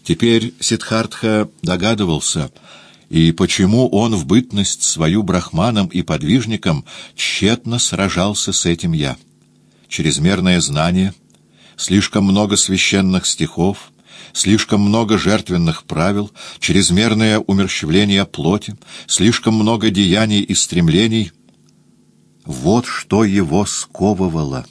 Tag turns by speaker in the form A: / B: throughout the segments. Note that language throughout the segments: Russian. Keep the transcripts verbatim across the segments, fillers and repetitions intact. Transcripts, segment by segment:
A: Теперь Сиддхартха догадывался, и почему он в бытность свою брахманом и подвижником тщетно сражался с этим «я». Чрезмерное знание, слишком много священных стихов, слишком много жертвенных правил, чрезмерное умерщвление плоти, слишком много деяний и стремлений — вот что его сковывало.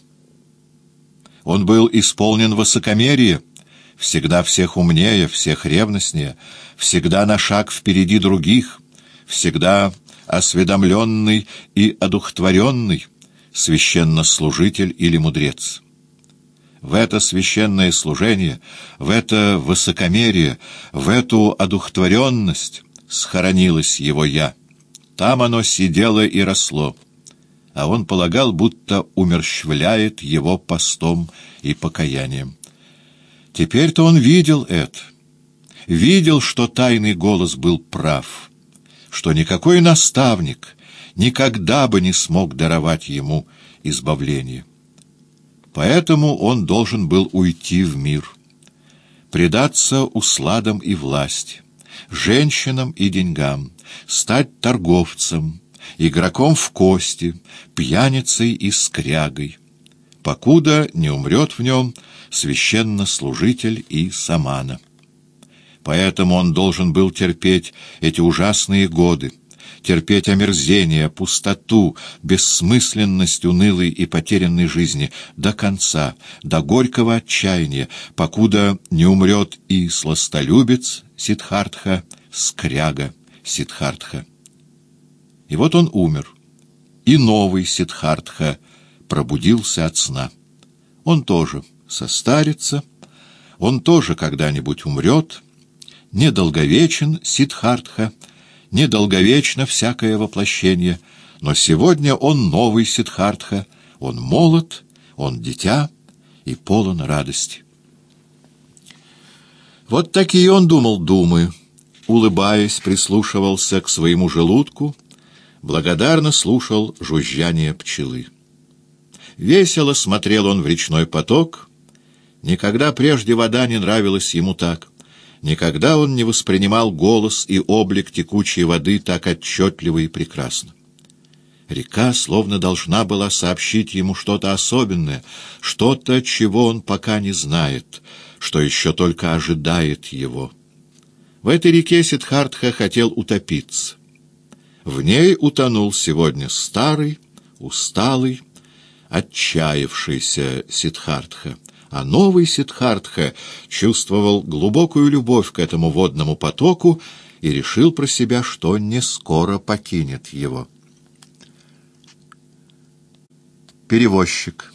A: Он был исполнен высокомерия, всегда всех умнее, всех ревностнее, всегда на шаг впереди других, всегда осведомленный и одухотворенный, священнослужитель или мудрец. В это священное служение, в это высокомерие, в эту одухотворенность схоронилось его «я». Там оно сидело и росло, а он полагал, будто умерщвляет его постом и покаянием. Теперь-то он видел это, видел, что тайный голос был прав, что никакой наставник никогда бы не смог даровать ему избавление. Поэтому он должен был уйти в мир, предаться усладам и власти, женщинам и деньгам, стать торговцем, игроком в кости, пьяницей и скрягой, покуда не умрет в нем священнослужитель и самана. Поэтому он должен был терпеть эти ужасные годы, терпеть омерзение, пустоту, бессмысленность унылой и потерянной жизни до конца, до горького отчаяния, покуда не умрет и сластолюбец Сиддхартха, скряга Сиддхартха. И вот он умер, и новый Сиддхартха пробудился от сна. Он тоже состарится, он тоже когда-нибудь умрет. Недолговечен Сиддхартха, недолговечно всякое воплощение, но сегодня он новый Сиддхартха, он молод, он дитя и полон радости. Вот такие он думал думы, улыбаясь, прислушивался к своему желудку, благодарно слушал жужжание пчелы. Весело смотрел он в речной поток. Никогда прежде вода не нравилась ему так. Никогда он не воспринимал голос и облик текучей воды так отчетливо и прекрасно. Река словно должна была сообщить ему что-то особенное, что-то, чего он пока не знает, что еще только ожидает его. В этой реке Сиддхартха хотел утопиться. В ней утонул сегодня старый, усталый, отчаявшийся Сиддхартха. А новый Сиддхартха чувствовал глубокую любовь к этому водному потоку и решил про себя, что не скоро покинет его. Перевозчик.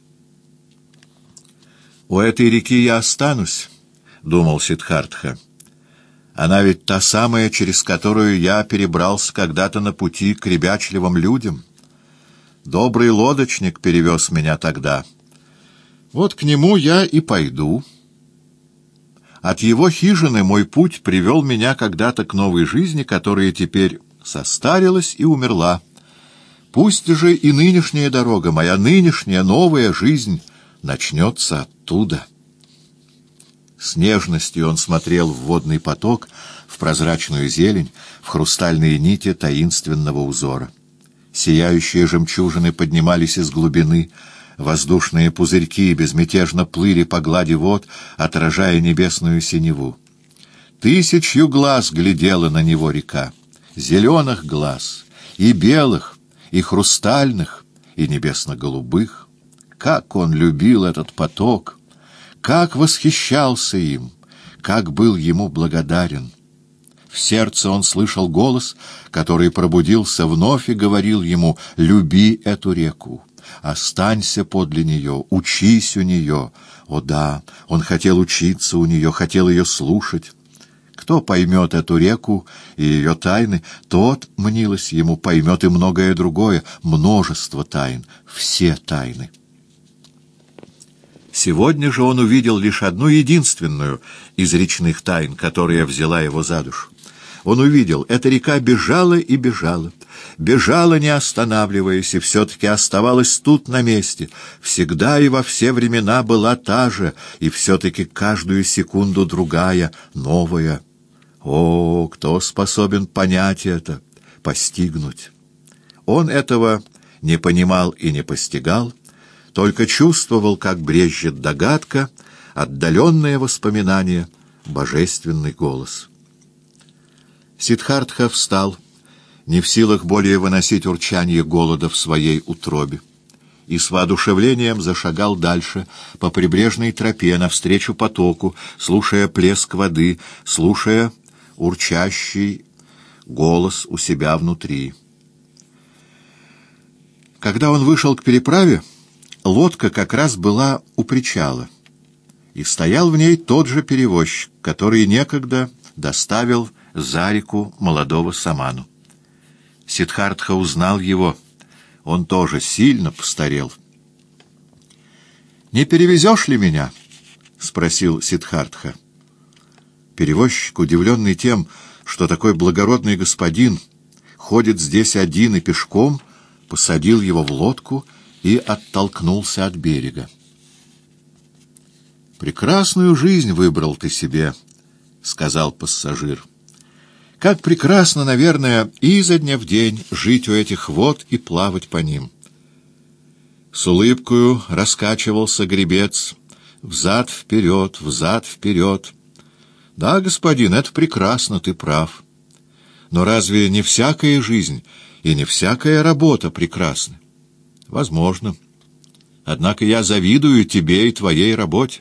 A: «У этой реки я останусь», — думал Сиддхартха. «Она ведь та самая, через которую я перебрался когда-то на пути к ребячливым людям. Добрый лодочник перевез меня тогда. Вот к нему я и пойду. От его хижины мой путь привел меня когда-то к новой жизни, которая теперь состарилась и умерла. Пусть же и нынешняя дорога, моя нынешняя новая жизнь, начнется оттуда». С нежностью он смотрел в водный поток, в прозрачную зелень, в хрустальные нити таинственного узора. Сияющие жемчужины поднимались из глубины, воздушные пузырьки безмятежно плыли по глади вод, отражая небесную синеву. Тысячью глаз глядела на него река, зеленых глаз, и белых, и хрустальных, и небесно-голубых. Как он любил этот поток! Как восхищался им, как был ему благодарен! В сердце он слышал голос, который пробудился вновь и говорил ему: «Люби эту реку, останься подле нее, учись у нее». О да, он хотел учиться у нее, хотел ее слушать. Кто поймет эту реку и ее тайны, тот, мнилось ему, поймет и многое другое, множество тайн, все тайны. Сегодня же он увидел лишь одну единственную из речных тайн, которая взяла его за душу. Он увидел, эта река бежала и бежала, бежала, не останавливаясь, и все-таки оставалась тут на месте. Всегда и во все времена была та же, и все-таки каждую секунду другая, новая. О, кто способен понять это, постигнуть? Он этого не понимал и не постигал, только чувствовал, как брезжит догадка, отдаленное воспоминание, божественный голос. Сиддхартха встал, не в силах более выносить урчание голода в своей утробе, и с воодушевлением зашагал дальше по прибрежной тропе навстречу потоку, слушая плеск воды, слушая урчащий голос у себя внутри. Когда он вышел к переправе, лодка как раз была у причала, и стоял в ней тот же перевозчик, который некогда доставил за реку молодого саману. Сиддхартха узнал его. Он тоже сильно постарел. «Не перевезешь ли меня?» — спросил Сиддхартха. Перевозчик, удивленный тем, что такой благородный господин ходит здесь один и пешком, посадил его в лодку и оттолкнулся от берега. «Прекрасную жизнь выбрал ты себе», — сказал пассажир. «Как прекрасно, наверное, изо дня в день жить у этих вод и плавать по ним». С улыбкою раскачивался гребец взад-вперед, взад-вперед. «Да, господин, это прекрасно, ты прав. Но разве не всякая жизнь и не всякая работа прекрасны?» «Возможно. Однако я завидую тебе и твоей работе.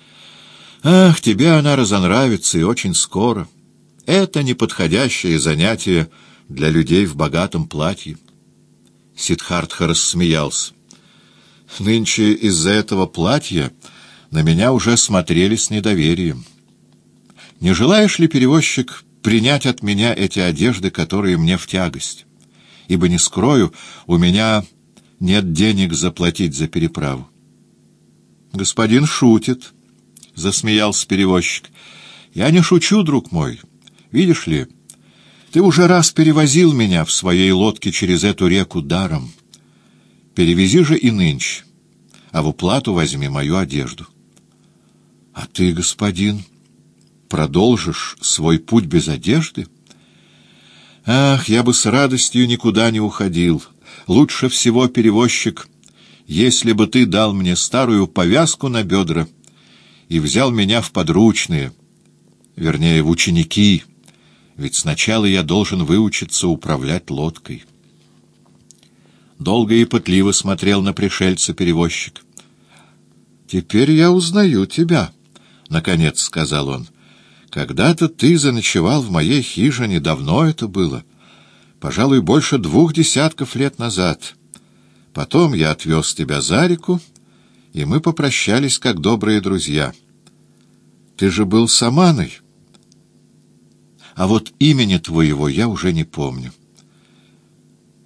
A: Ах, тебе она разонравится, и очень скоро. Это неподходящее занятие для людей в богатом платье». Сиддхартха рассмеялся. «Нынче из-за этого платья на меня уже смотрели с недоверием. Не желаешь ли, перевозчик, принять от меня эти одежды, которые мне в тягость? Ибо, не скрою, у меня нет денег заплатить за переправу». «Господин шутит», — засмеялся перевозчик. «Я не шучу, друг мой. Видишь ли, ты уже раз перевозил меня в своей лодке через эту реку даром. Перевези же и нынче, а в уплату возьми мою одежду». «А ты, господин, продолжишь свой путь без одежды?» «Ах, я бы с радостью никуда не уходил. Лучше всего, перевозчик, если бы ты дал мне старую повязку на бедра и взял меня в подручные, вернее, в ученики, ведь сначала я должен выучиться управлять лодкой». Долго и пытливо смотрел на пришельца перевозчик. «Теперь я узнаю тебя», — наконец сказал он. «Когда-то ты заночевал в моей хижине, давно это было, пожалуй, больше двух десятков лет назад. Потом я отвез тебя за реку, и мы попрощались как добрые друзья. Ты же был саманой, а вот имени твоего я уже не помню.